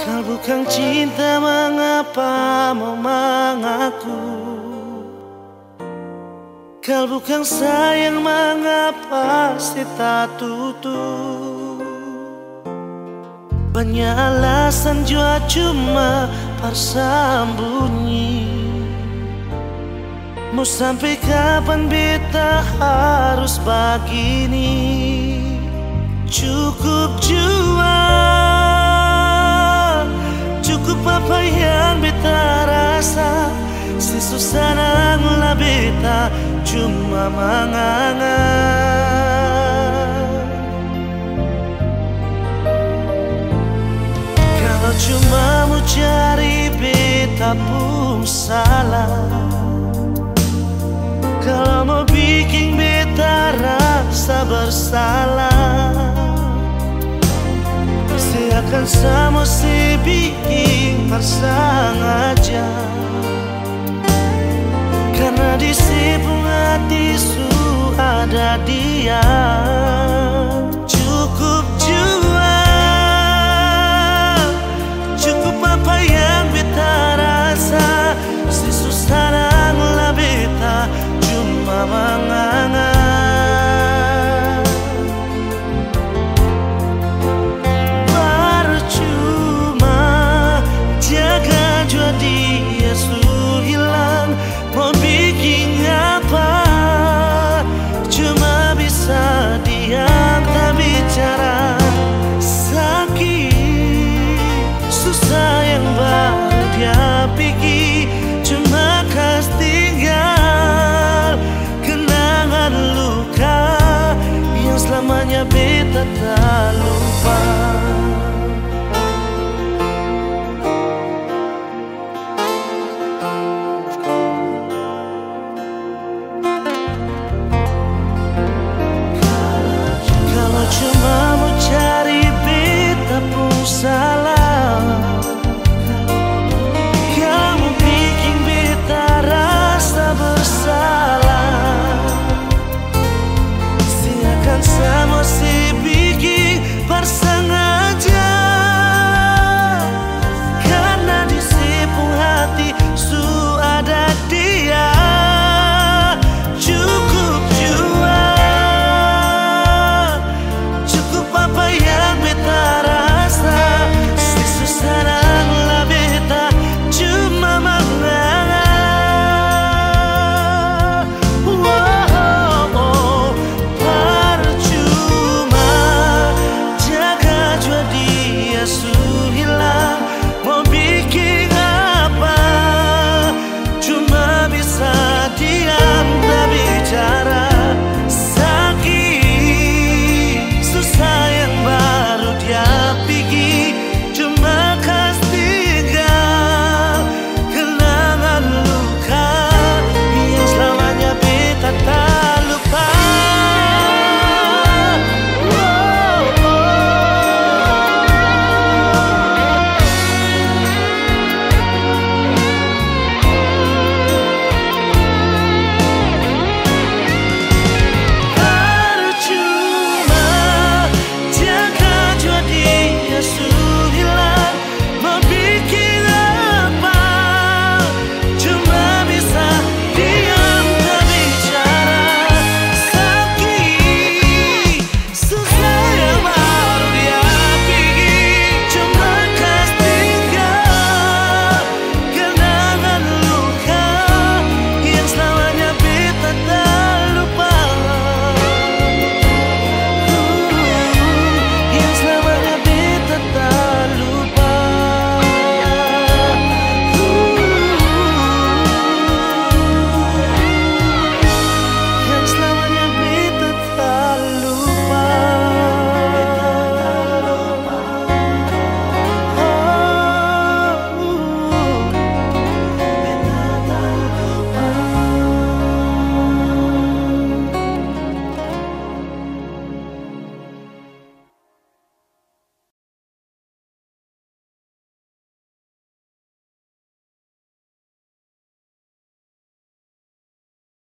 Kau bukan cinta, mengapa mau mengaku? Kau bukan sayang, mengapa sih tak tutup? Banyak alasan jua cuma bersembunyi. Mau sampai kapan beta harus begini? Cukup jua, cukup apa yang beta rasa. Si susah nanglah beta cuma mengangan. Kalau cuma mau cari beta pun salah. Kalau mau bikin beta rasa bersalah, seakan sama si bikin bersengaja. Karena di sipung hati su ada dia. Cukup jua, cukup apa yang beta rasa. Si susah nanglah beta cuma mengangan. Percuma jaga jua dia su hilang. Mau bikin apa, cuma bisa diam tak bicara. Sakit, susah yang baru dia pikir, cuma kas tinggal kenangan luka yang selamanya beta tak lupa.